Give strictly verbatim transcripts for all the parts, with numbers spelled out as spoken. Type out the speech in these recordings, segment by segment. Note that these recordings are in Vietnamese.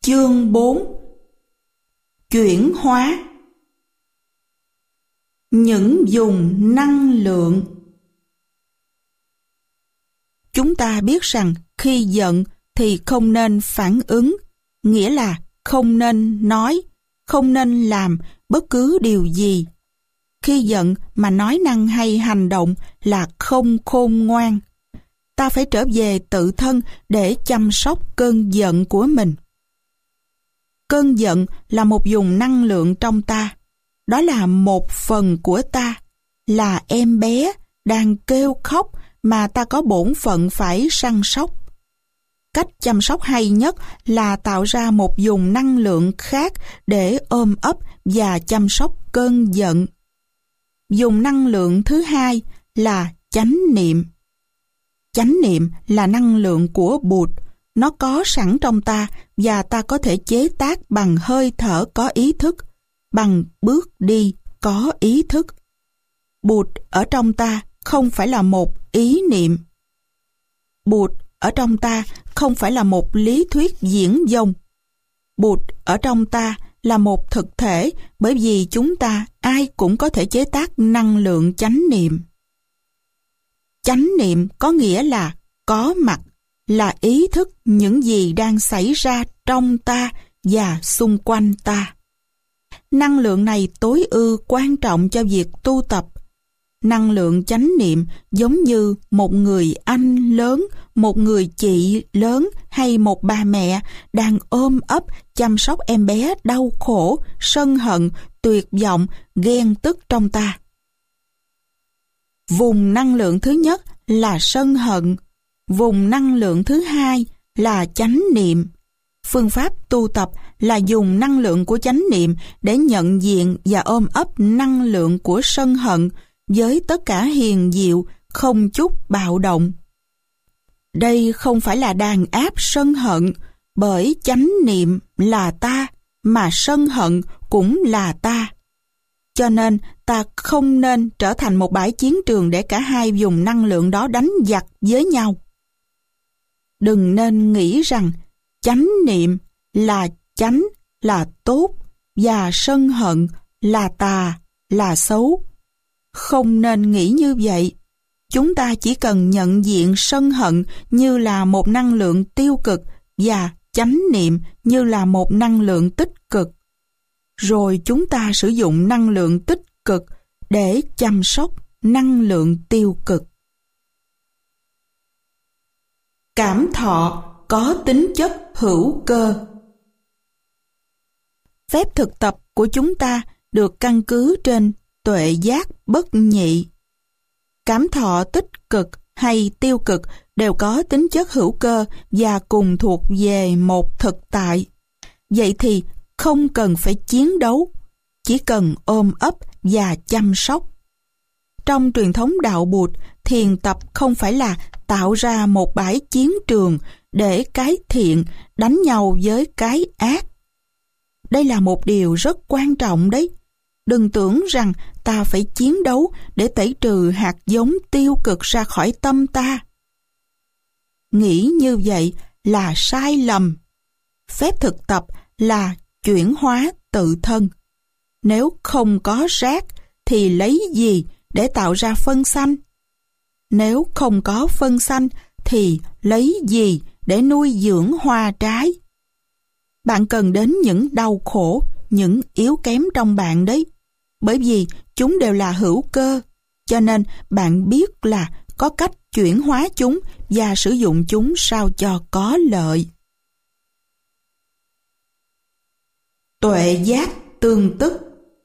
Chương bốn. Chuyển hóa. Những dùng năng lượng. Chúng ta biết rằng khi giận thì không nên phản ứng, nghĩa là không nên nói, không nên làm bất cứ điều gì. Khi giận mà nói năng hay hành động là không khôn ngoan. Ta phải trở về tự thân để chăm sóc cơn giận của mình. Cơn giận là một vùng năng lượng trong ta. Đó là một phần của ta, là em bé đang kêu khóc mà ta có bổn phận phải săn sóc. Cách chăm sóc hay nhất là tạo ra một vùng năng lượng khác để ôm ấp và chăm sóc cơn giận. Vùng năng lượng thứ hai là chánh niệm. Chánh niệm là năng lượng của Bụt. Nó có sẵn trong ta và ta có thể chế tác bằng hơi thở có ý thức, bằng bước đi có ý thức. Bụt ở trong ta không phải là một ý niệm. Bụt ở trong ta không phải là một lý thuyết diễn dông. Bụt ở trong ta là một thực thể, bởi vì chúng ta ai cũng có thể chế tác năng lượng chánh niệm. Chánh niệm có nghĩa là có mặt, là ý thức những gì đang xảy ra trong ta và xung quanh ta. Năng lượng này tối ưu quan trọng cho việc tu tập. Năng lượng chánh niệm giống như một người anh lớn, một người chị lớn hay một bà mẹ đang ôm ấp chăm sóc em bé đau khổ, sân hận, tuyệt vọng, ghen tức trong ta. Vùng năng lượng thứ nhất là sân hận. Vùng năng lượng thứ hai là chánh niệm. Phương pháp tu tập là dùng năng lượng của chánh niệm để nhận diện và ôm ấp năng lượng của sân hận với tất cả hiền diệu, không chút bạo động. Đây không phải là đàn áp sân hận, bởi chánh niệm là ta, mà sân hận cũng là ta. Cho nên ta không nên trở thành một bãi chiến trường để cả hai vùng năng lượng đó đánh giặc với nhau. Đừng nên nghĩ rằng chánh niệm là chánh, là tốt, và sân hận là tà, là xấu. Không nên nghĩ như vậy. Chúng ta chỉ cần nhận diện sân hận như là một năng lượng tiêu cực và chánh niệm như là một năng lượng tích cực. Rồi chúng ta sử dụng năng lượng tích cực để chăm sóc năng lượng tiêu cực. Cảm thọ có tính chất hữu cơ. Phép thực tập của chúng ta được căn cứ trên tuệ giác bất nhị. Cảm thọ tích cực hay tiêu cực đều có tính chất hữu cơ và cùng thuộc về một thực tại. Vậy thì không cần phải chiến đấu, chỉ cần ôm ấp và chăm sóc. Trong truyền thống đạo Bụt, thiền tập không phải là tạo ra một bãi chiến trường để cái thiện đánh nhau với cái ác. Đây là một điều rất quan trọng đấy. Đừng tưởng rằng ta phải chiến đấu để tẩy trừ hạt giống tiêu cực ra khỏi tâm ta. Nghĩ như vậy là sai lầm. Phép thực tập là chuyển hóa tự thân. Nếu không có rác thì lấy gì để tạo ra phân xanh? Nếu không có phân xanh thì lấy gì để nuôi dưỡng hoa trái? Bạn cần đến những đau khổ, những yếu kém trong bạn đấy. Bởi vì chúng đều là hữu cơ, cho nên bạn biết là có cách chuyển hóa chúng và sử dụng chúng sao cho có lợi. Tuệ giác tương tức.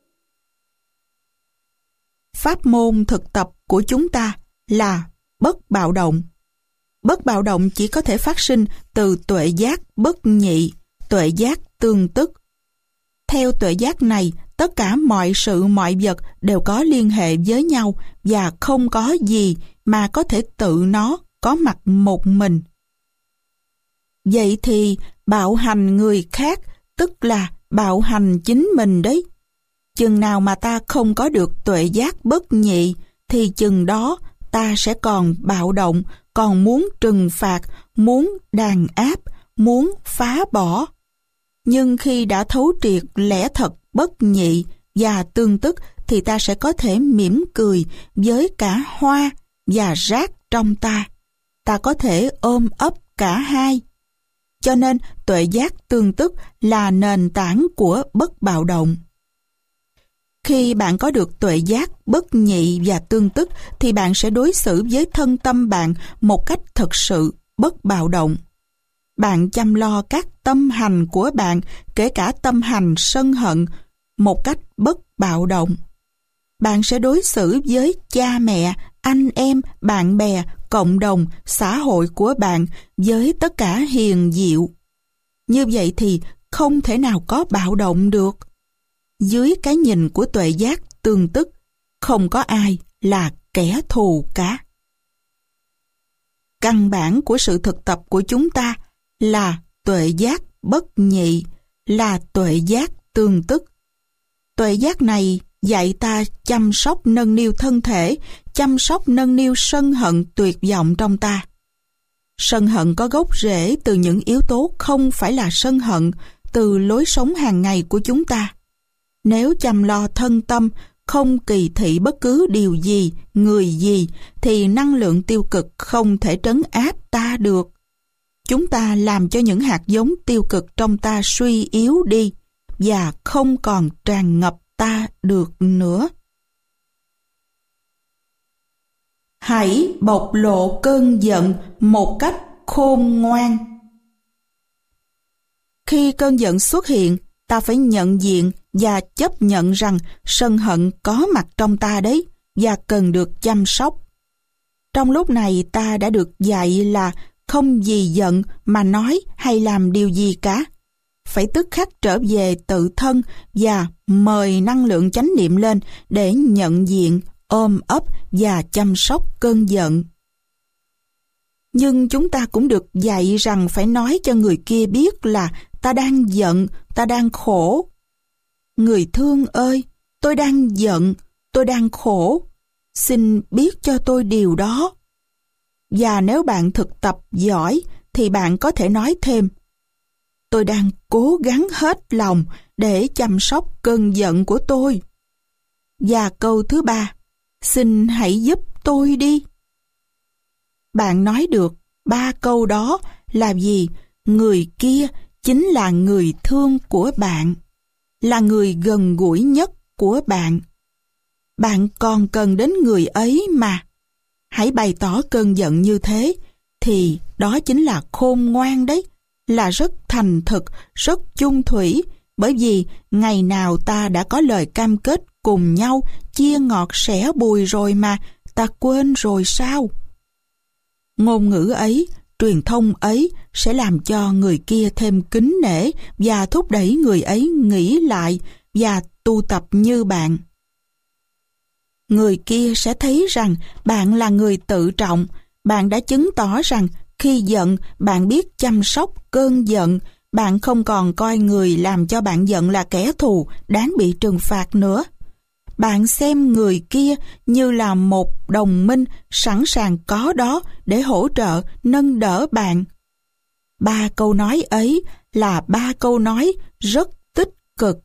Pháp môn thực tập của chúng ta là bất bạo động. Bất bạo động chỉ có thể phát sinh từ tuệ giác bất nhị, tuệ giác tương tức. Theo tuệ giác này, tất cả mọi sự mọi vật đều có liên hệ với nhau và không có gì mà có thể tự nó có mặt một mình. Vậy thì bạo hành người khác tức là bạo hành chính mình đấy. Chừng nào mà ta không có được tuệ giác bất nhị thì chừng đó ta sẽ còn bạo động, còn muốn trừng phạt, muốn đàn áp, muốn phá bỏ. Nhưng khi đã thấu triệt lẽ thật bất nhị và tương tức thì ta sẽ có thể mỉm cười với cả hoa và rác trong ta. Ta có thể ôm ấp cả hai. Cho nên tuệ giác tương tức là nền tảng của bất bạo động. Khi bạn có được tuệ giác bất nhị và tương tức thì bạn sẽ đối xử với thân tâm bạn một cách thật sự bất bạo động. Bạn chăm lo các tâm hành của bạn, kể cả tâm hành sân hận, một cách bất bạo động. Bạn sẽ đối xử với cha mẹ, anh em, bạn bè, cộng đồng, xã hội của bạn với tất cả hiền diệu. Như vậy thì không thể nào có bạo động được. Dưới cái nhìn của tuệ giác tương tức, không có ai là kẻ thù cả. Căn bản của sự thực tập của chúng ta là tuệ giác bất nhị, là tuệ giác tương tức. Tuệ giác này dạy ta chăm sóc nâng niu thân thể, chăm sóc nâng niu sân hận tuyệt vọng trong ta. Sân hận có gốc rễ từ những yếu tố không phải là sân hận, từ lối sống hàng ngày của chúng ta. Nếu chăm lo thân tâm, không kỳ thị bất cứ điều gì, người gì, thì năng lượng tiêu cực không thể trấn áp ta được. Chúng ta làm cho những hạt giống tiêu cực trong ta suy yếu đi và không còn tràn ngập ta được nữa. Hãy bộc lộ cơn giận một cách khôn ngoan. Khi cơn giận xuất hiện, ta phải nhận diện và chấp nhận rằng sân hận có mặt trong ta đấy và cần được chăm sóc. Trong lúc này ta đã được dạy là không vì giận mà nói hay làm điều gì cả. Phải tức khắc trở về tự thân và mời năng lượng chánh niệm lên để nhận diện, ôm ấp và chăm sóc cơn giận. Nhưng chúng ta cũng được dạy rằng phải nói cho người kia biết là ta đang giận, ta đang khổ. Người thương ơi, tôi đang giận, tôi đang khổ. Xin biết cho tôi điều đó. Và nếu bạn thực tập giỏi thì bạn có thể nói thêm: tôi đang cố gắng hết lòng để chăm sóc cơn giận của tôi. Và câu thứ ba: xin hãy giúp tôi đi. Bạn nói được ba câu đó là vì người kia chính là người thương của bạn, là người gần gũi nhất của bạn. Bạn còn cần đến người ấy mà. Hãy bày tỏ cơn giận như thế, thì đó chính là khôn ngoan đấy, là rất thành thực, rất chung thủy, bởi vì ngày nào ta đã có lời cam kết cùng nhau, chia ngọt sẻ bùi rồi mà, ta quên rồi sao? Ngôn ngữ ấy, truyền thông ấy sẽ làm cho người kia thêm kính nể và thúc đẩy người ấy nghĩ lại và tu tập như bạn. Người kia sẽ thấy rằng bạn là người tự trọng, bạn đã chứng tỏ rằng khi giận bạn biết chăm sóc cơn giận, bạn không còn coi người làm cho bạn giận là kẻ thù đáng bị trừng phạt nữa. Bạn xem người kia như là một đồng minh sẵn sàng có đó để hỗ trợ, nâng đỡ bạn. Ba câu nói ấy là ba câu nói rất tích cực.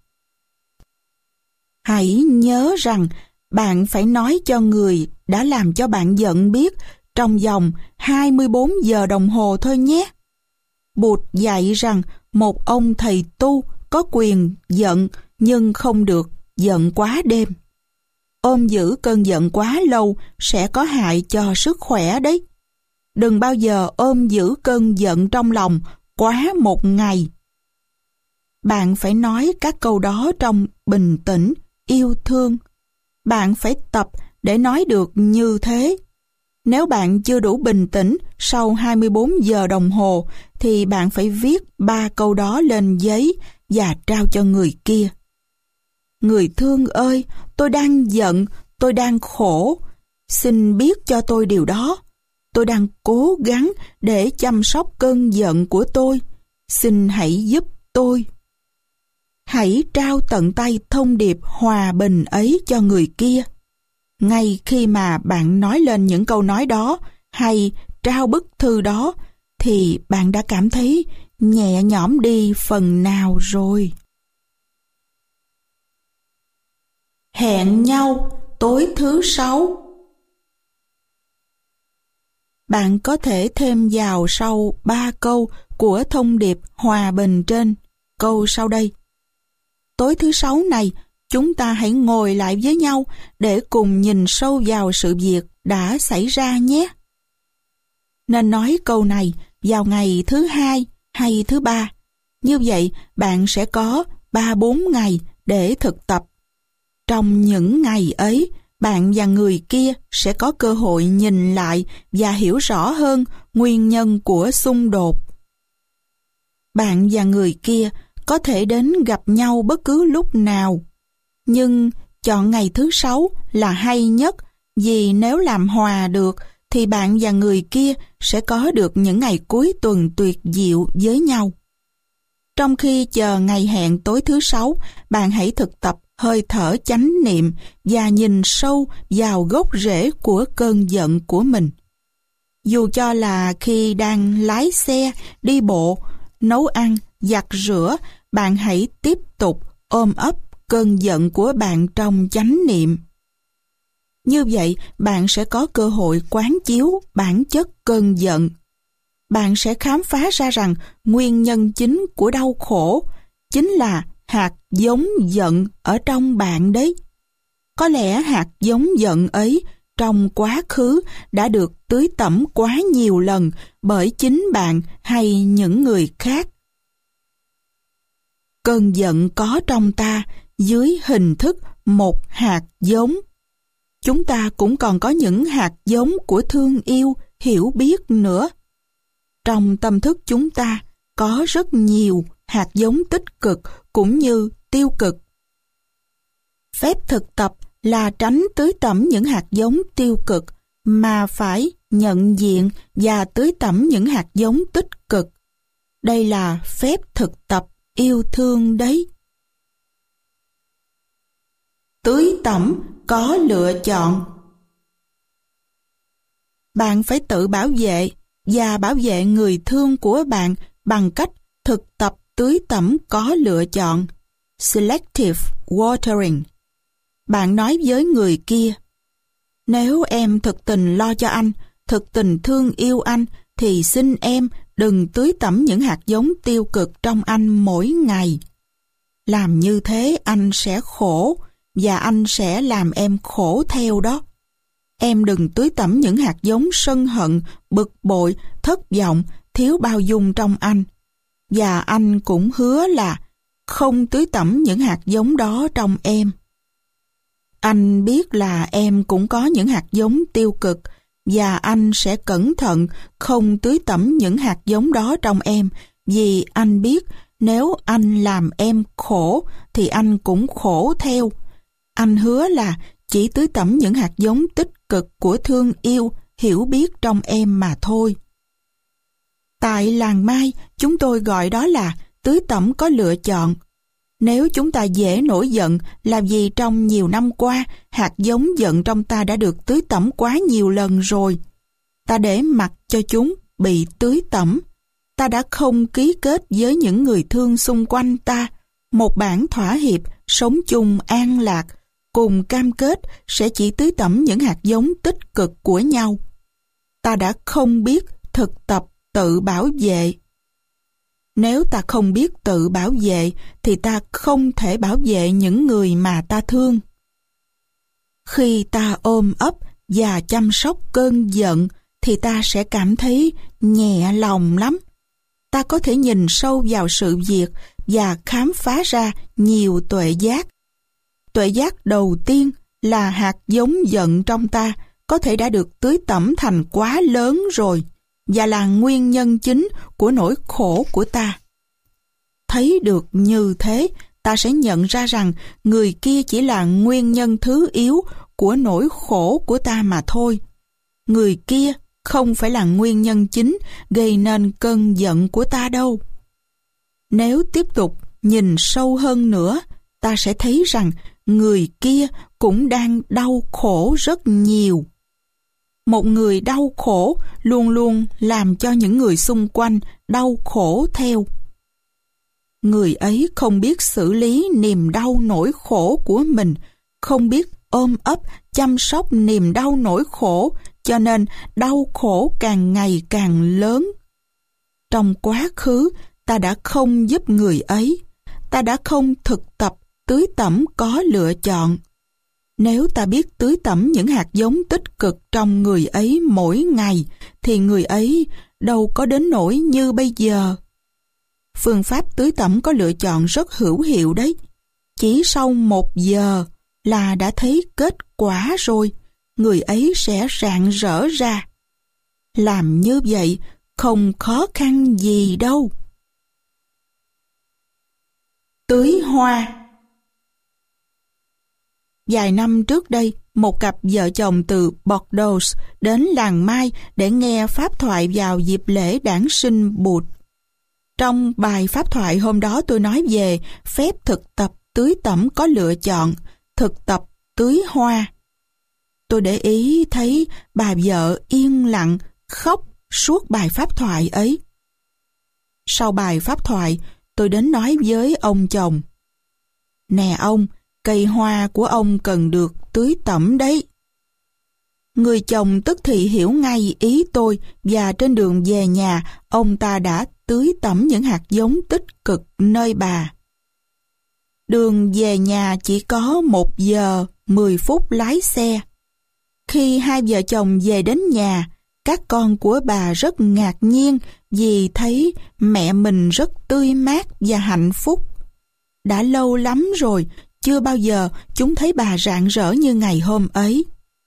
Hãy nhớ rằng bạn phải nói cho người đã làm cho bạn giận biết trong vòng hai mươi bốn giờ đồng hồ thôi nhé. Bụt dạy rằng một ông thầy tu có quyền giận nhưng không được giận quá đêm. Ôm giữ cơn giận quá lâu sẽ có hại cho sức khỏe đấy. Đừng bao giờ ôm giữ cơn giận trong lòng quá một ngày. Bạn phải nói các câu đó trong bình tĩnh, yêu thương. Bạn phải tập để nói được như thế. Nếu bạn chưa đủ bình tĩnh sau hai mươi bốn giờ đồng hồ thì bạn phải viết ba câu đó lên giấy và trao cho người kia. Người thương ơi, tôi đang giận, tôi đang khổ. Xin biết cho tôi điều đó. Tôi đang cố gắng để chăm sóc cơn giận của tôi. Xin hãy giúp tôi. Hãy trao tận tay thông điệp hòa bình ấy cho người kia. Ngay khi mà bạn nói lên những câu nói đó hay trao bức thư đó thì bạn đã cảm thấy nhẹ nhõm đi phần nào rồi. Hẹn nhau tối thứ sáu. Bạn có thể thêm vào sau ba câu của thông điệp hòa bình trên câu sau đây. Tối thứ sáu này, chúng ta hãy ngồi lại với nhau để cùng nhìn sâu vào sự việc đã xảy ra nhé. Nên nói câu này vào ngày thứ hai hay thứ ba. Như vậy, bạn sẽ có ba bốn ngày để thực tập. Trong những ngày ấy, bạn và người kia sẽ có cơ hội nhìn lại và hiểu rõ hơn nguyên nhân của xung đột. Bạn và người kia có thể đến gặp nhau bất cứ lúc nào, nhưng chọn ngày thứ sáu là hay nhất, vì nếu làm hòa được thì bạn và người kia sẽ có được những ngày cuối tuần tuyệt diệu với nhau. Trong khi chờ ngày hẹn tối thứ sáu, bạn hãy thực tập hơi thở chánh niệm và nhìn sâu vào gốc rễ của cơn giận của mình. Dù cho là khi đang lái xe, đi bộ, nấu ăn, giặt rửa, bạn hãy tiếp tục ôm ấp cơn giận của bạn trong chánh niệm. Như vậy, bạn sẽ có cơ hội quán chiếu bản chất cơn giận. Bạn sẽ khám phá ra rằng nguyên nhân chính của đau khổ chính là hạt giống giận ở trong bạn đấy. Có lẽ hạt giống giận ấy trong quá khứ đã được tưới tẩm quá nhiều lần bởi chính bạn hay những người khác. Cơn giận có trong ta dưới hình thức một hạt giống. Chúng ta cũng còn có những hạt giống của thương yêu, hiểu biết nữa. Trong tâm thức chúng ta có rất nhiều hạt giống tích cực cũng như tiêu cực. Phép thực tập là tránh tưới tẩm những hạt giống tiêu cực, mà phải nhận diện và tưới tẩm những hạt giống tích cực. Đây là phép thực tập yêu thương đấy. Tưới tẩm có lựa chọn. Bạn phải tự bảo vệ và bảo vệ người thương của bạn bằng cách thực tập tưới tẩm có lựa chọn, selective watering. Bạn nói với người kia, nếu em thực tình lo cho anh, thực tình thương yêu anh, thì xin em đừng tưới tẩm những hạt giống tiêu cực trong anh mỗi ngày. Làm như thế anh sẽ khổ, và anh sẽ làm em khổ theo đó. Em đừng tưới tẩm những hạt giống sân hận, bực bội, thất vọng, thiếu bao dung trong anh. Và anh cũng hứa là không tưới tẩm những hạt giống đó trong em. Anh biết là em cũng có những hạt giống tiêu cực, và anh sẽ cẩn thận không tưới tẩm những hạt giống đó trong em, vì anh biết nếu anh làm em khổ thì anh cũng khổ theo. Anh hứa là chỉ tưới tẩm những hạt giống tích cực của thương yêu, hiểu biết trong em mà thôi. Tại làng Mai, chúng tôi gọi đó là tưới tẩm có lựa chọn. Nếu chúng ta dễ nổi giận là vì trong nhiều năm qua, hạt giống giận trong ta đã được tưới tẩm quá nhiều lần rồi. Ta để mặc cho chúng bị tưới tẩm. Ta đã không ký kết với những người thương xung quanh ta một bản thỏa hiệp sống chung an lạc, cùng cam kết sẽ chỉ tưới tẩm những hạt giống tích cực của nhau. Ta đã không biết thực tập tự bảo vệ. Nếu ta không biết tự bảo vệ thì ta không thể bảo vệ những người mà ta thương. Khi ta ôm ấp và chăm sóc cơn giận thì ta sẽ cảm thấy nhẹ lòng lắm. Ta có thể nhìn sâu vào sự việc và khám phá ra nhiều tuệ giác. Tuệ giác đầu tiên là hạt giống giận trong ta có thể đã được tưới tẩm thành quá lớn rồi và là nguyên nhân chính của nỗi khổ của ta. Thấy được như thế, ta sẽ nhận ra rằng người kia chỉ là nguyên nhân thứ yếu của nỗi khổ của ta mà thôi. Người kia không phải là nguyên nhân chính gây nên cơn giận của ta đâu. Nếu tiếp tục nhìn sâu hơn nữa, ta sẽ thấy rằng người kia cũng đang đau khổ rất nhiều. Một người đau khổ luôn luôn làm cho những người xung quanh đau khổ theo. Người ấy không biết xử lý niềm đau nỗi khổ của mình, không biết ôm ấp, chăm sóc niềm đau nỗi khổ, cho nên đau khổ càng ngày càng lớn. Trong quá khứ, ta đã không giúp người ấy, ta đã không thực tập tưới tẩm có lựa chọn. Nếu ta biết tưới tẩm những hạt giống tích cực trong người ấy mỗi ngày, thì người ấy đâu có đến nỗi như bây giờ. Phương pháp tưới tẩm có lựa chọn rất hữu hiệu đấy. Chỉ sau một giờ là đã thấy kết quả rồi, người ấy sẽ rạng rỡ ra. Làm như vậy không khó khăn gì đâu. Tưới hoa. Vài năm trước đây, một cặp vợ chồng từ Bordeaux đến làng Mai để nghe pháp thoại vào dịp lễ Đản sinh Bụt. Trong bài pháp thoại hôm đó tôi nói về phép thực tập tưới tẩm có lựa chọn, thực tập tưới hoa. Tôi để ý thấy bà vợ yên lặng khóc suốt bài pháp thoại ấy. Sau bài pháp thoại, tôi đến nói với ông chồng: "Nè ông, cây hoa của ông cần được tưới tẩm đấy." Người chồng tức thì hiểu ngay ý tôi, và trên đường về nhà, ông ta đã tưới tẩm những hạt giống tích cực nơi bà. Đường về nhà chỉ có một giờ mười phút lái xe. Khi hai vợ chồng về đến nhà, các con của bà rất ngạc nhiên vì thấy mẹ mình rất tươi mát và hạnh phúc. Đã lâu lắm rồi, chưa bao giờ chúng thấy bà rạng rỡ như ngày hôm ấy.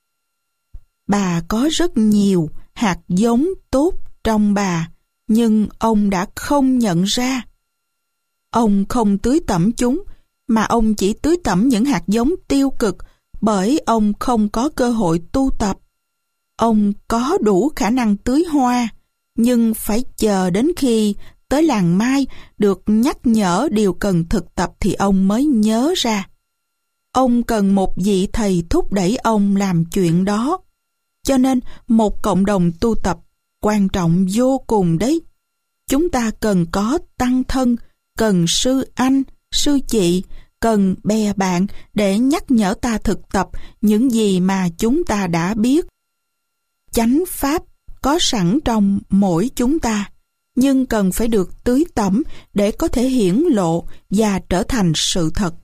Bà có rất nhiều hạt giống tốt trong bà, nhưng ông đã không nhận ra. Ông không tưới tẩm chúng, mà ông chỉ tưới tẩm những hạt giống tiêu cực bởi ông không có cơ hội tu tập. Ông có đủ khả năng tưới hoa, nhưng phải chờ đến khi tới làng Mai được nhắc nhở điều cần thực tập thì ông mới nhớ ra. Ông cần một vị thầy thúc đẩy ông làm chuyện đó. Cho nên một cộng đồng tu tập quan trọng vô cùng đấy. Chúng ta cần có tăng thân, cần sư anh, sư chị, cần bè bạn để nhắc nhở ta thực tập những gì mà chúng ta đã biết. Chánh pháp có sẵn trong mỗi chúng ta, nhưng cần phải được tưới tẩm để có thể hiển lộ và trở thành sự thật.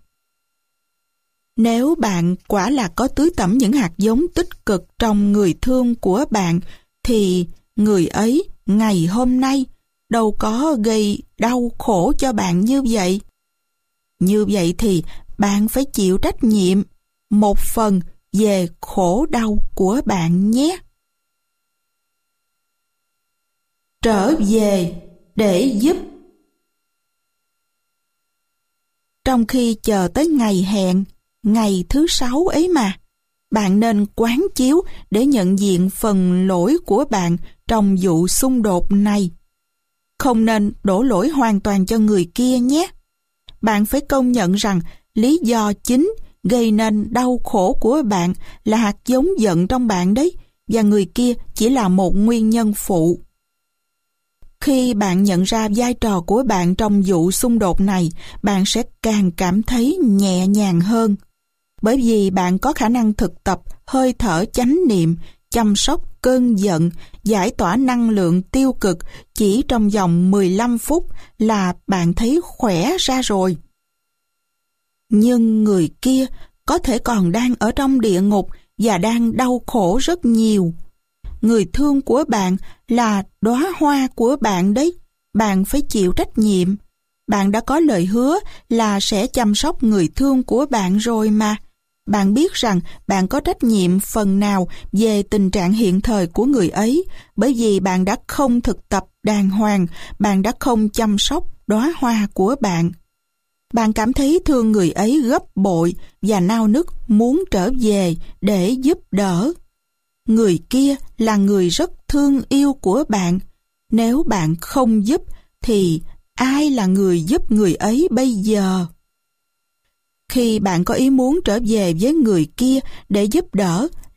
Nếu bạn quả là có tưới tẩm những hạt giống tích cực trong người thương của bạn, thì người ấy ngày hôm nay đâu có gây đau khổ cho bạn như vậy. Như vậy thì bạn phải chịu trách nhiệm một phần về khổ đau của bạn nhé. Trở về để giúp. Trong khi chờ tới ngày hẹn, ngày thứ sáu ấy mà, bạn nên quán chiếu để nhận diện phần lỗi của bạn trong vụ xung đột này. Không nên đổ lỗi hoàn toàn cho người kia nhé. Bạn phải công nhận rằng lý do chính gây nên đau khổ của bạn là hạt giống giận trong bạn đấy, và người kia chỉ là một nguyên nhân phụ. Khi bạn nhận ra vai trò của bạn trong vụ xung đột này, bạn sẽ càng cảm thấy nhẹ nhàng hơn. Bởi vì bạn có khả năng thực tập hơi thở chánh niệm, chăm sóc cơn giận, giải tỏa năng lượng tiêu cực chỉ trong vòng mười lăm phút là bạn thấy khỏe ra rồi. Nhưng người kia có thể còn đang ở trong địa ngục và đang đau khổ rất nhiều. Người thương của bạn là đóa hoa của bạn đấy. Bạn phải chịu trách nhiệm. Bạn đã có lời hứa là sẽ chăm sóc người thương của bạn rồi mà. Bạn biết rằng bạn có trách nhiệm phần nào về tình trạng hiện thời của người ấy, bởi vì bạn đã không thực tập đàng hoàng, bạn đã không chăm sóc đóa hoa của bạn. Bạn cảm thấy thương người ấy gấp bội và nao nức muốn trở về để giúp đỡ. Người kia là người rất thương yêu của bạn. Nếu bạn không giúp thì ai là người giúp người ấy bây giờ? Khi bạn có ý muốn trở về với người kia để giúp đỡ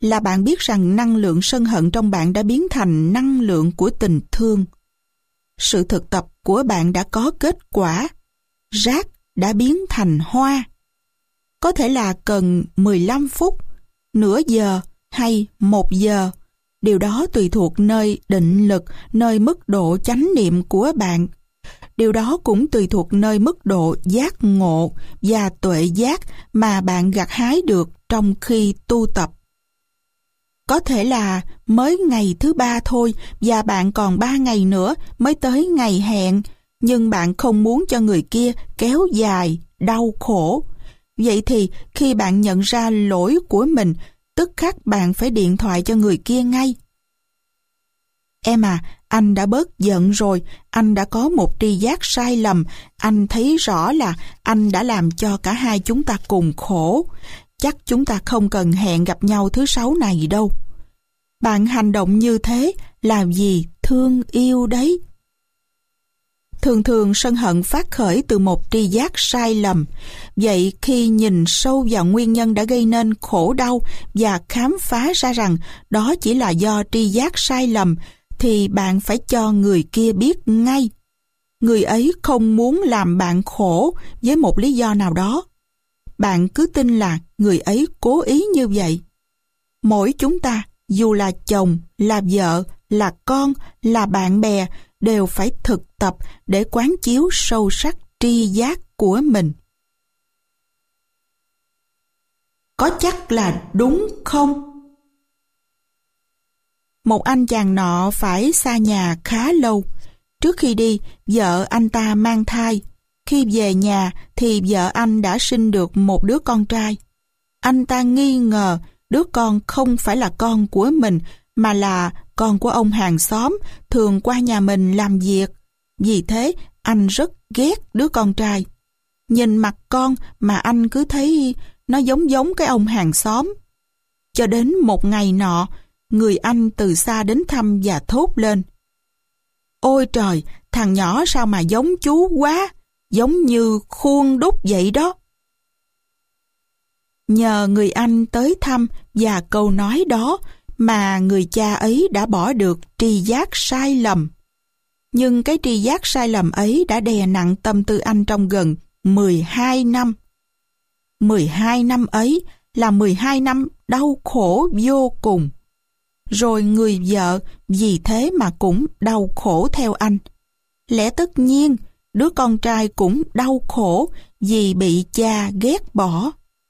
là bạn biết rằng năng lượng sân hận trong bạn đã biến thành năng lượng của tình thương. Sự thực tập của bạn đã có kết quả. Rác đã biến thành hoa. Có thể là cần mười lăm phút, nửa giờ hay một giờ. Điều đó tùy thuộc nơi định lực, nơi mức độ chánh niệm của bạn. Điều đó cũng tùy thuộc nơi mức độ giác ngộ và tuệ giác mà bạn gặt hái được trong khi tu tập. Có thể là mới ngày thứ ba thôi và bạn còn ba ngày nữa mới tới ngày hẹn, nhưng bạn không muốn cho người kia kéo dài, đau khổ. Vậy thì khi bạn nhận ra lỗi của mình, tức khắc bạn phải điện thoại cho người kia ngay. Em à, anh đã bớt giận rồi, anh đã có một tri giác sai lầm, anh thấy rõ là anh đã làm cho cả hai chúng ta cùng khổ. Chắc chúng ta không cần hẹn gặp nhau thứ sáu này đâu. Bạn hành động như thế là vì thương yêu đấy. Thường thường sân hận phát khởi từ một tri giác sai lầm. Vậy khi nhìn sâu vào nguyên nhân đã gây nên khổ đau và khám phá ra rằng đó chỉ là do tri giác sai lầm, thì bạn phải cho người kia biết ngay. Người ấy không muốn làm bạn khổ với một lý do nào đó. Bạn cứ tin là người ấy cố ý như vậy. Mỗi chúng ta, dù là chồng, là vợ, là con, là bạn bè, đều phải thực tập để quán chiếu sâu sắc tri giác của mình. Có chắc là đúng không? Một anh chàng nọ phải xa nhà khá lâu. Trước khi đi, vợ anh ta mang thai. Khi về nhà thì vợ anh đã sinh được một đứa con trai. Anh ta nghi ngờ đứa con không phải là con của mình, mà là con của ông hàng xóm thường qua nhà mình làm việc. Vì thế, anh rất ghét đứa con trai. Nhìn mặt con mà anh cứ thấy nó giống giống cái ông hàng xóm. Cho đến một ngày nọ, người anh từ xa đến thăm và thốt lên: "Ôi trời, thằng nhỏ sao mà giống chú quá, giống như khuôn đúc vậy đó." Nhờ người anh tới thăm và câu nói đó mà người cha ấy đã bỏ được tri giác sai lầm. Nhưng cái tri giác sai lầm ấy đã đè nặng tâm tư anh trong gần mười hai năm. mười hai năm ấy là mười hai năm đau khổ vô cùng. Rồi người vợ vì thế mà cũng đau khổ theo anh. Lẽ tất nhiên, đứa con trai cũng đau khổ vì bị cha ghét bỏ.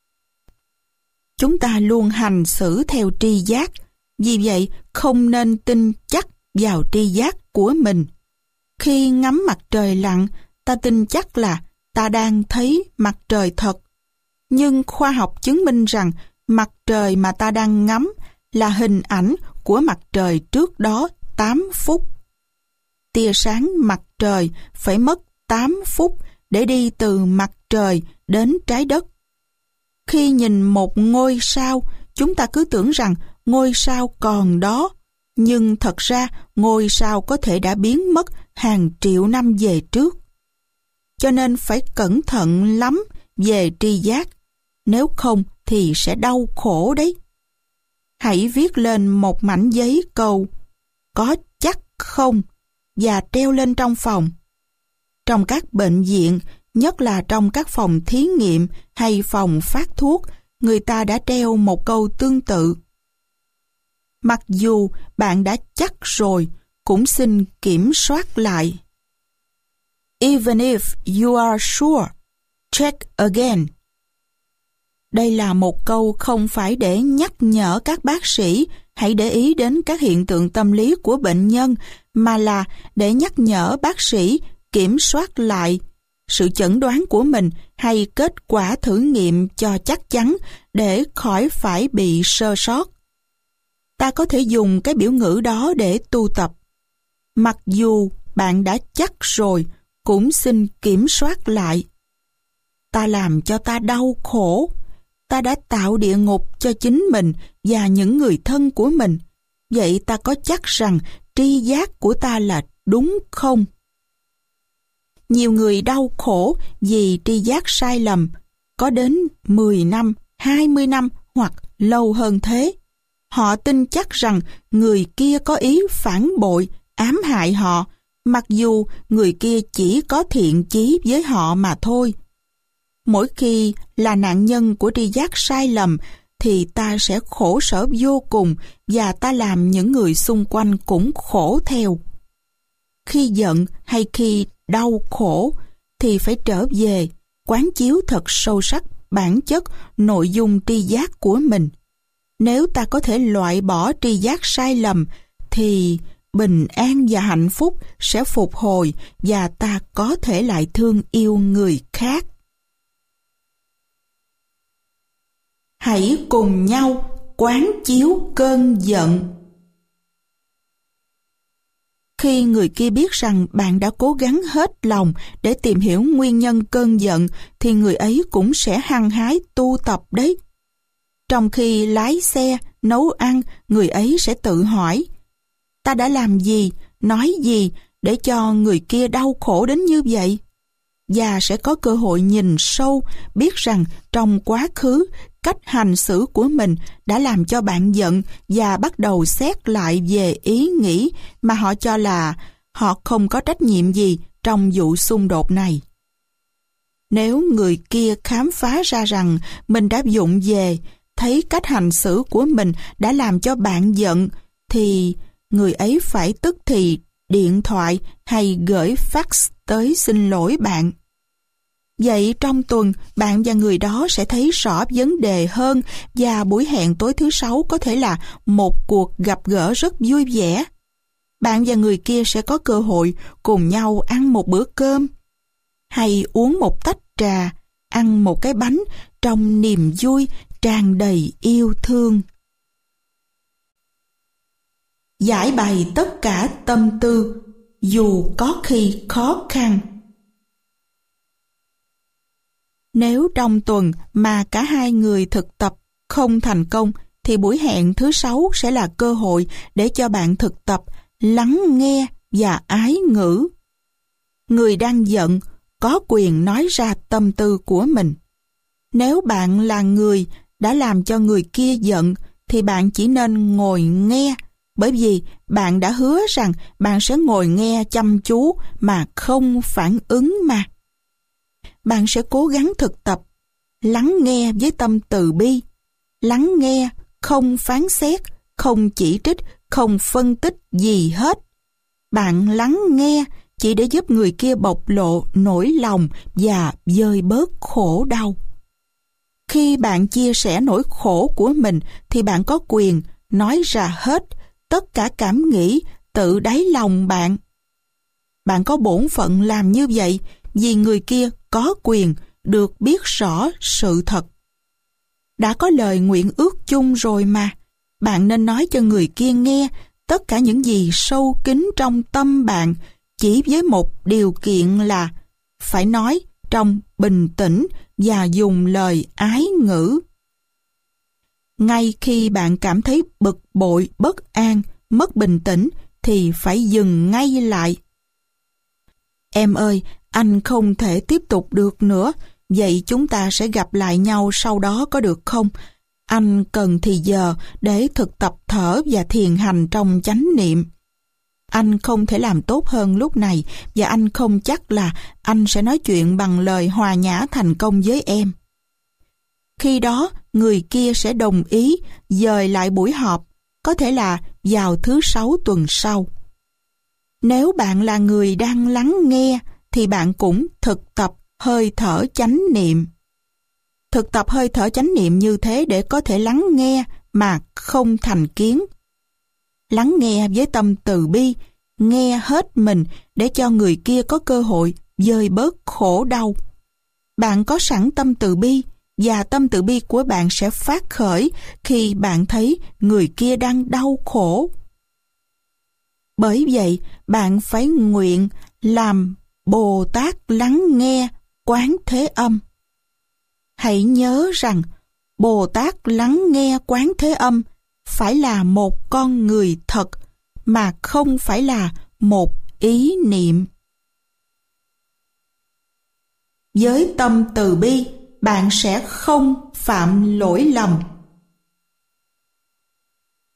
Chúng ta luôn hành xử theo tri giác, vì vậy không nên tin chắc vào tri giác của mình. Khi ngắm mặt trời lặn, ta tin chắc là ta đang thấy mặt trời thật. Nhưng khoa học chứng minh rằng mặt trời mà ta đang ngắm là hình ảnh của mặt trời trước đó tám phút. Tia sáng mặt trời phải mất tám phút để đi từ mặt trời đến trái đất. Khi nhìn một ngôi sao, chúng ta cứ tưởng rằng ngôi sao còn đó, nhưng thật ra ngôi sao có thể đã biến mất hàng triệu năm về trước. Cho nên phải cẩn thận lắm về tri giác, nếu không thì sẽ đau khổ đấy. Hãy viết lên một mảnh giấy câu "có chắc không" và treo lên trong phòng. Trong các bệnh viện, nhất là trong các phòng thí nghiệm hay phòng phát thuốc, người ta đã treo một câu tương tự. Mặc dù bạn đã chắc rồi, cũng xin kiểm soát lại. Even if you are sure, check again. Đây là một câu không phải để nhắc nhở các bác sĩ hãy để ý đến các hiện tượng tâm lý của bệnh nhân, mà là để nhắc nhở bác sĩ kiểm soát lại sự chẩn đoán của mình hay kết quả thử nghiệm cho chắc chắn để khỏi phải bị sơ sót. Ta có thể dùng cái biểu ngữ đó để tu tập. Mặc dù bạn đã chắc rồi, cũng xin kiểm soát lại. Ta làm cho ta đau khổ. Ta đã tạo địa ngục cho chính mình và những người thân của mình. Vậy ta có chắc rằng tri giác của ta là đúng không? Nhiều người đau khổ vì tri giác sai lầm, có đến mười năm, hai mươi năm hoặc lâu hơn thế. Họ tin chắc rằng người kia có ý phản bội, ám hại họ, mặc dù người kia chỉ có thiện chí với họ mà thôi. Mỗi khi là nạn nhân của tri giác sai lầm thì ta sẽ khổ sở vô cùng và ta làm những người xung quanh cũng khổ theo. Khi giận hay khi đau khổ thì phải trở về, quán chiếu thật sâu sắc bản chất, nội dung tri giác của mình. Nếu ta có thể loại bỏ tri giác sai lầm thì bình an và hạnh phúc sẽ phục hồi và ta có thể lại thương yêu người khác. Hãy cùng nhau quán chiếu cơn giận. Khi người kia biết rằng bạn đã cố gắng hết lòng để tìm hiểu nguyên nhân cơn giận thì người ấy cũng sẽ hăng hái tu tập đấy. Trong khi lái xe, nấu ăn, người ấy sẽ tự hỏi: ta đã làm gì, nói gì để cho người kia đau khổ đến như vậy? Và sẽ có cơ hội nhìn sâu, biết rằng trong quá khứ, cách hành xử của mình đã làm cho bạn giận và bắt đầu xét lại về ý nghĩ mà họ cho là họ không có trách nhiệm gì trong vụ xung đột này. Nếu người kia khám phá ra rằng mình đã vụng về, thấy cách hành xử của mình đã làm cho bạn giận, thì người ấy phải tức thì điện thoại hay gửi fax tới xin lỗi bạn. Vậy trong tuần, bạn và người đó sẽ thấy rõ vấn đề hơn và buổi hẹn tối thứ Sáu có thể là một cuộc gặp gỡ rất vui vẻ. Bạn và người kia sẽ có cơ hội cùng nhau ăn một bữa cơm, hay uống một tách trà, ăn một cái bánh trong niềm vui tràn đầy yêu thương. Giải bày tất cả tâm tư, dù có khi khó khăn. Nếu trong tuần mà cả hai người thực tập không thành công, thì buổi hẹn thứ Sáu sẽ là cơ hội để cho bạn thực tập lắng nghe và ái ngữ. Người đang giận có quyền nói ra tâm tư của mình. Nếu bạn là người đã làm cho người kia giận, thì bạn chỉ nên ngồi nghe, bởi vì bạn đã hứa rằng bạn sẽ ngồi nghe chăm chú mà không phản ứng mà. Bạn sẽ cố gắng thực tập lắng nghe với tâm từ bi, lắng nghe không phán xét, không chỉ trích, không phân tích gì hết. Bạn lắng nghe chỉ để giúp người kia bộc lộ nỗi lòng và vơi bớt khổ đau. Khi bạn chia sẻ nỗi khổ của mình thì bạn có quyền nói ra hết tất cả cảm nghĩ tự đáy lòng bạn. Bạn có bổn phận làm như vậy vì người kia có quyền được biết rõ sự thật. Đã có lời nguyện ước chung rồi mà, bạn nên nói cho người kia nghe tất cả những gì sâu kín trong tâm bạn, chỉ với một điều kiện là phải nói trong bình tĩnh và dùng lời ái ngữ. Ngay khi bạn cảm thấy bực bội, bất an, mất bình tĩnh thì phải dừng ngay lại. Em ơi, anh không thể tiếp tục được nữa, vậy chúng ta sẽ gặp lại nhau sau đó có được không? Anh cần thì giờ để thực tập thở và thiền hành trong chánh niệm. Anh không thể làm tốt hơn lúc này và anh không chắc là anh sẽ nói chuyện bằng lời hòa nhã thành công với em. Khi đó, người kia sẽ đồng ý dời lại buổi họp, có thể là vào thứ Sáu tuần sau. Nếu bạn là người đang lắng nghe, thì bạn cũng thực tập hơi thở chánh niệm. Thực tập hơi thở chánh niệm như thế để có thể lắng nghe mà không thành kiến. Lắng nghe với tâm từ bi, nghe hết mình để cho người kia có cơ hội vơi bớt khổ đau. Bạn có sẵn tâm từ bi, và tâm từ bi của bạn sẽ phát khởi khi bạn thấy người kia đang đau khổ. Bởi vậy, bạn phải nguyện làm Bồ Tát lắng nghe Quán Thế Âm. Hãy nhớ rằng Bồ Tát lắng nghe Quán Thế Âm phải là một con người thật, mà không phải là một ý niệm. Với tâm từ bi, bạn sẽ không phạm lỗi lầm.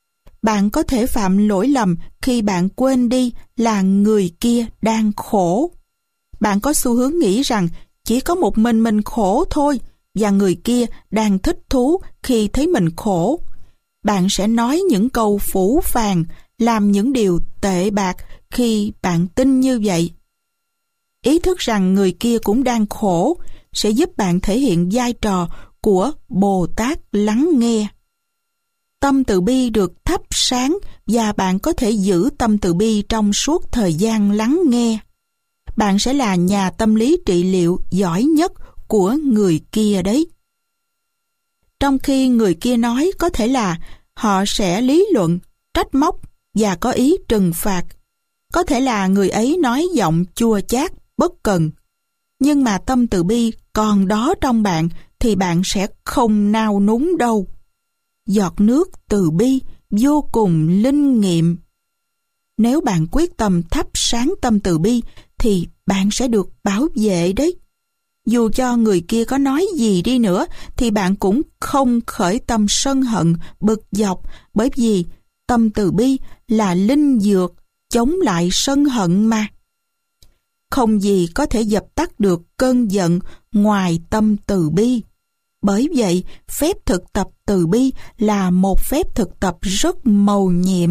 Bạn có thể phạm lỗi lầm khi bạn quên đi là người kia đang khổ. Bạn có xu hướng nghĩ rằng chỉ có một mình mình khổ thôi và người kia đang thích thú khi thấy mình khổ. Bạn sẽ nói những câu phũ phàng, làm những điều tệ bạc khi bạn tin như vậy. Ý thức rằng người kia cũng đang khổ sẽ giúp bạn thể hiện vai trò của Bồ Tát lắng nghe. Tâm từ bi được thắp sáng và bạn có thể giữ tâm từ bi trong suốt thời gian lắng nghe. Bạn sẽ là nhà tâm lý trị liệu giỏi nhất của người kia đấy. Trong khi người kia nói có thể là họ sẽ lý luận, trách móc và có ý trừng phạt. Có thể là người ấy nói giọng chua chát, bất cần. Nhưng mà tâm từ bi còn đó trong bạn thì bạn sẽ không nao núng đâu. Giọt nước từ bi vô cùng linh nghiệm. Nếu bạn quyết tâm thắp sáng tâm từ bi thì bạn sẽ được bảo vệ đấy. Dù cho người kia có nói gì đi nữa thì bạn cũng không khởi tâm sân hận, bực dọc, bởi vì tâm từ bi là linh dược chống lại sân hận mà. Không gì có thể dập tắt được cơn giận ngoài tâm từ bi. Bởi vậy, phép thực tập từ bi là một phép thực tập rất mầu nhiệm.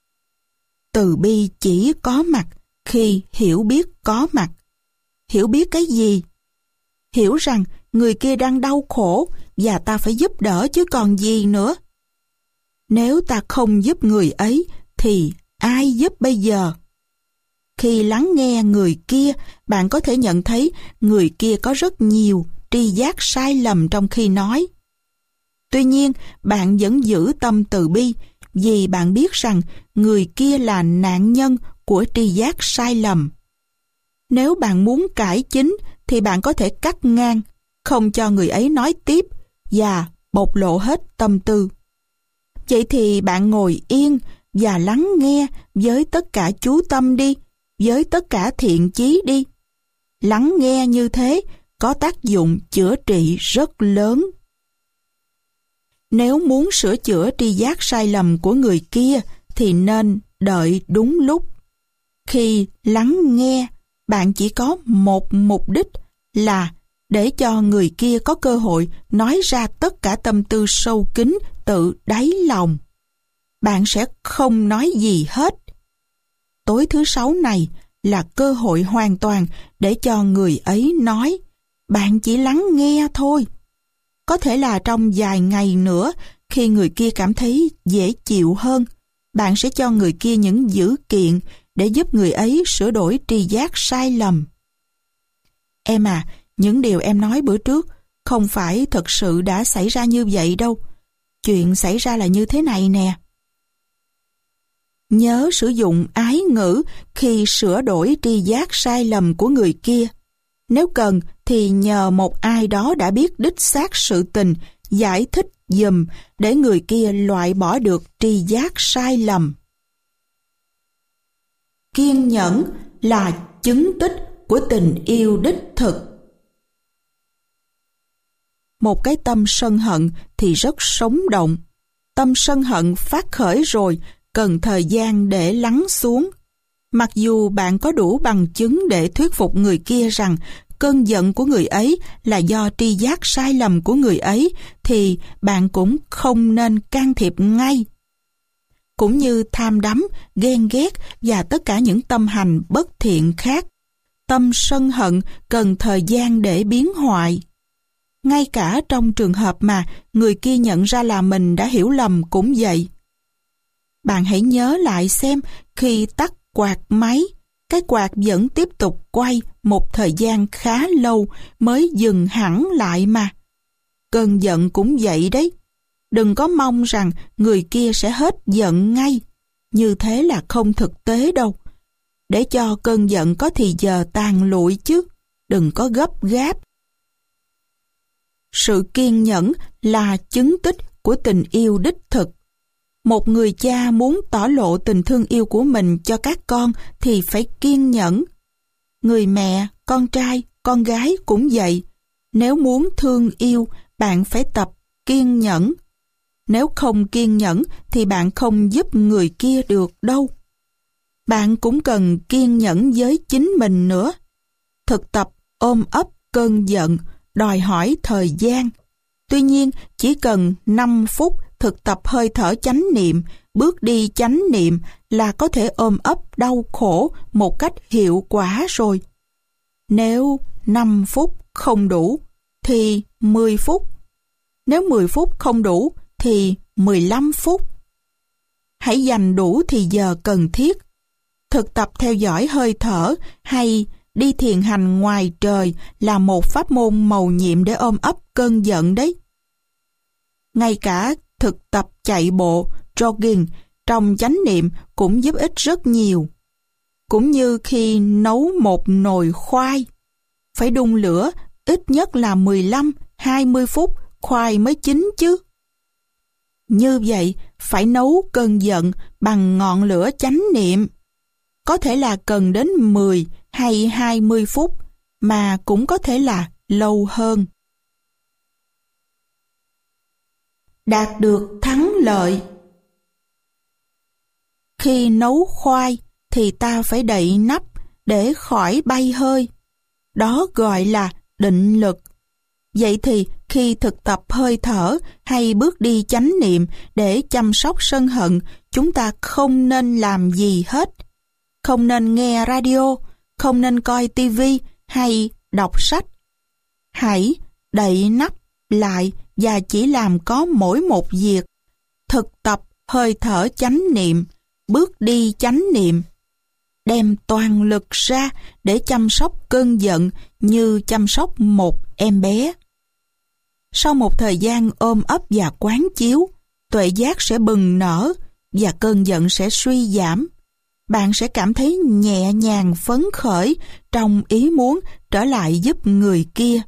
Từ bi chỉ có mặt khi hiểu biết có mặt. Hiểu biết cái gì? Hiểu rằng người kia đang đau khổ và ta phải giúp đỡ chứ còn gì nữa. Nếu ta không giúp người ấy thì ai giúp bây giờ? Khi lắng nghe người kia, bạn có thể nhận thấy người kia có rất nhiều tri giác sai lầm trong khi nói. Tuy nhiên, bạn vẫn giữ tâm từ bi vì bạn biết rằng người kia là nạn nhân của tri giác sai lầm. Nếu bạn muốn cải chính thì bạn có thể cắt ngang, không cho người ấy nói tiếp và bộc lộ hết tâm tư. Vậy thì bạn ngồi yên và lắng nghe với tất cả chú tâm đi, với tất cả thiện chí đi. Lắng nghe như thế có tác dụng chữa trị rất lớn. Nếu muốn sửa chữa tri giác sai lầm của người kia thì nên đợi đúng lúc. Khi lắng nghe, bạn chỉ có một mục đích là để cho người kia có cơ hội nói ra tất cả tâm tư sâu kín tự đáy lòng. Bạn sẽ không nói gì hết. Tối thứ sáu này là cơ hội hoàn toàn để cho người ấy nói. Bạn chỉ lắng nghe thôi. Có thể là trong vài ngày nữa, khi người kia cảm thấy dễ chịu hơn, bạn sẽ cho người kia những dữ kiện để giúp người ấy sửa đổi tri giác sai lầm. Em à, những điều em nói bữa trước không phải thật sự đã xảy ra như vậy đâu. Chuyện xảy ra là như thế này nè. Nhớ sử dụng ái ngữ khi sửa đổi tri giác sai lầm của người kia. Nếu cần thì nhờ một ai đó đã biết đích xác sự tình giải thích giùm để người kia loại bỏ được tri giác sai lầm. Kiên nhẫn là chứng tích của tình yêu đích thực. Một cái tâm sân hận thì rất sống động. Tâm sân hận phát khởi rồi cần thời gian để lắng xuống. Mặc dù bạn có đủ bằng chứng để thuyết phục người kia rằng cơn giận của người ấy là do tri giác sai lầm của người ấy, thì bạn cũng không nên can thiệp ngay. Cũng như tham đắm, ghen ghét và tất cả những tâm hành bất thiện khác, tâm sân hận cần thời gian để biến hoại. Ngay cả trong trường hợp mà người kia nhận ra là mình đã hiểu lầm cũng vậy. Bạn hãy nhớ lại xem, khi tắt quạt máy, cái quạt vẫn tiếp tục quay một thời gian khá lâu mới dừng hẳn lại mà. Cơn giận cũng vậy đấy. Đừng có mong rằng người kia sẽ hết giận ngay. Như thế là không thực tế đâu. Để cho cơn giận có thì giờ tàn lụi chứ. Đừng có gấp gáp. Sự kiên nhẫn là chứng tích của tình yêu đích thực. Một người cha muốn tỏ lộ tình thương yêu của mình cho các con thì phải kiên nhẫn. Người mẹ, con trai, con gái cũng vậy. Nếu muốn thương yêu, bạn phải tập kiên nhẫn. Nếu không kiên nhẫn thì bạn không giúp người kia được đâu. Bạn cũng cần kiên nhẫn với chính mình nữa. Thực tập ôm ấp cơn giận đòi hỏi thời gian. Tuy nhiên, chỉ cần năm phút thực tập hơi thở chánh niệm, bước đi chánh niệm là có thể ôm ấp đau khổ một cách hiệu quả rồi. Nếu năm phút không đủ, thì mười phút. Nếu mười phút không đủ, thì mười lăm phút. Hãy dành đủ thì giờ cần thiết. Thực tập theo dõi hơi thở hay đi thiền hành ngoài trời là một pháp môn mầu nhiệm để ôm ấp cơn giận đấy. Ngay cả thực tập chạy bộ, jogging trong chánh niệm cũng giúp ích rất nhiều. Cũng như khi nấu một nồi khoai, phải đun lửa ít nhất là mười lăm đến hai mươi phút khoai mới chín chứ. Như vậy, phải nấu cơn giận bằng ngọn lửa chánh niệm. Có thể là cần đến mười hay hai mươi phút, mà cũng có thể là lâu hơn. Đạt được thắng lợi. Khi nấu khoai thì ta phải đậy nắp để khỏi bay hơi. Đó gọi là định lực. Vậy thì khi thực tập hơi thở hay bước đi chánh niệm để chăm sóc sân hận, chúng ta không nên làm gì hết. Không nên nghe radio, không nên coi tivi hay đọc sách. Hãy đậy nắp lại và chỉ làm có mỗi một việc. Thực tập hơi thở chánh niệm, bước đi chánh niệm. Đem toàn lực ra để chăm sóc cơn giận như chăm sóc một em bé. Sau một thời gian ôm ấp và quán chiếu, tuệ giác sẽ bừng nở và cơn giận sẽ suy giảm. Bạn sẽ cảm thấy nhẹ nhàng phấn khởi trong ý muốn trở lại giúp người kia.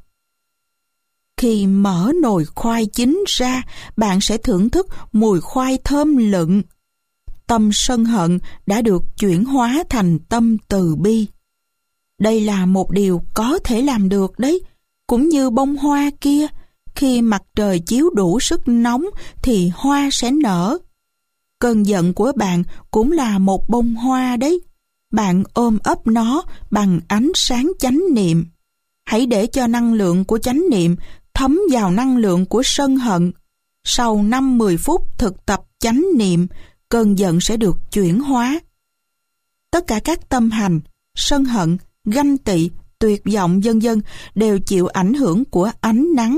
Khi mở nồi khoai chín ra, bạn sẽ thưởng thức mùi khoai thơm lựng. Tâm sân hận đã được chuyển hóa thành tâm từ bi. Đây là một điều có thể làm được đấy. Cũng như bông hoa kia, khi mặt trời chiếu đủ sức nóng thì hoa sẽ nở. Cơn giận của bạn cũng là một bông hoa đấy. Bạn ôm ấp nó bằng ánh sáng chánh niệm. Hãy để cho năng lượng của chánh niệm thấm vào năng lượng của sân hận. Sau năm đến mười phút thực tập chánh niệm, cơn giận sẽ được chuyển hóa. Tất cả các tâm hành, sân hận, ganh tị, tuyệt vọng vân vân đều chịu ảnh hưởng của ánh nắng.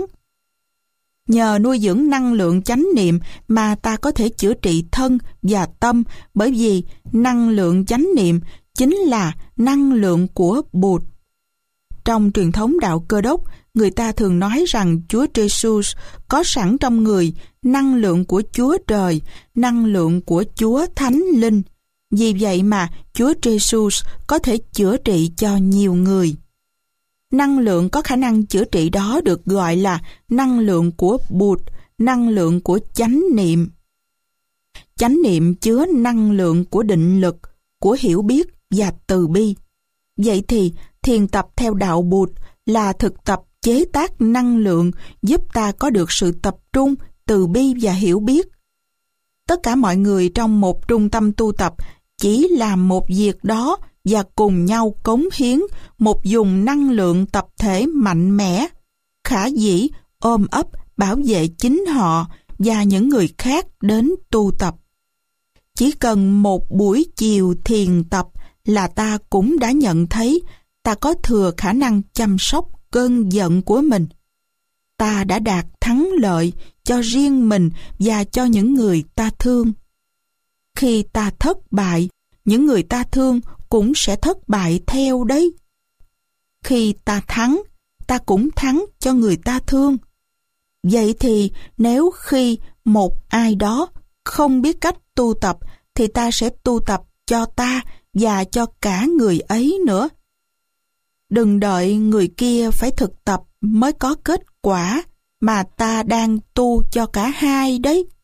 Nhờ nuôi dưỡng năng lượng chánh niệm mà ta có thể chữa trị thân và tâm, bởi vì năng lượng chánh niệm chính là năng lượng của Bụt. Trong truyền thống đạo Cơ Đốc, người ta thường nói rằng Chúa Giêsu có sẵn trong người năng lượng của Chúa Trời, năng lượng của Chúa Thánh Linh. Vì vậy mà Chúa Giêsu có thể chữa trị cho nhiều người. Năng lượng có khả năng chữa trị đó được gọi là năng lượng của Bụt, năng lượng của chánh niệm. Chánh niệm chứa năng lượng của định lực, của hiểu biết và từ bi. Vậy thì thiền tập theo đạo Bụt là thực tập chế tác năng lượng giúp ta có được sự tập trung, từ bi và hiểu biết. Tất cả mọi người trong một trung tâm tu tập chỉ làm một việc đó và cùng nhau cống hiến một vùng năng lượng tập thể mạnh mẽ, khả dĩ ôm ấp bảo vệ chính họ và những người khác đến tu tập. Chỉ cần một buổi chiều thiền tập là ta cũng đã nhận thấy ta có thừa khả năng chăm sóc cơn giận của mình. Ta đã đạt thắng lợi cho riêng mình và cho những người ta thương. Khi ta thất bại, những người ta thương cũng sẽ thất bại theo đấy. Khi ta thắng, ta cũng thắng cho người ta thương. Vậy thì nếu khi một ai đó không biết cách tu tập thì ta sẽ tu tập cho ta và cho cả người ấy nữa. Đừng đợi người kia phải thực tập mới có kết quả, mà ta đang tu cho cả hai đấy.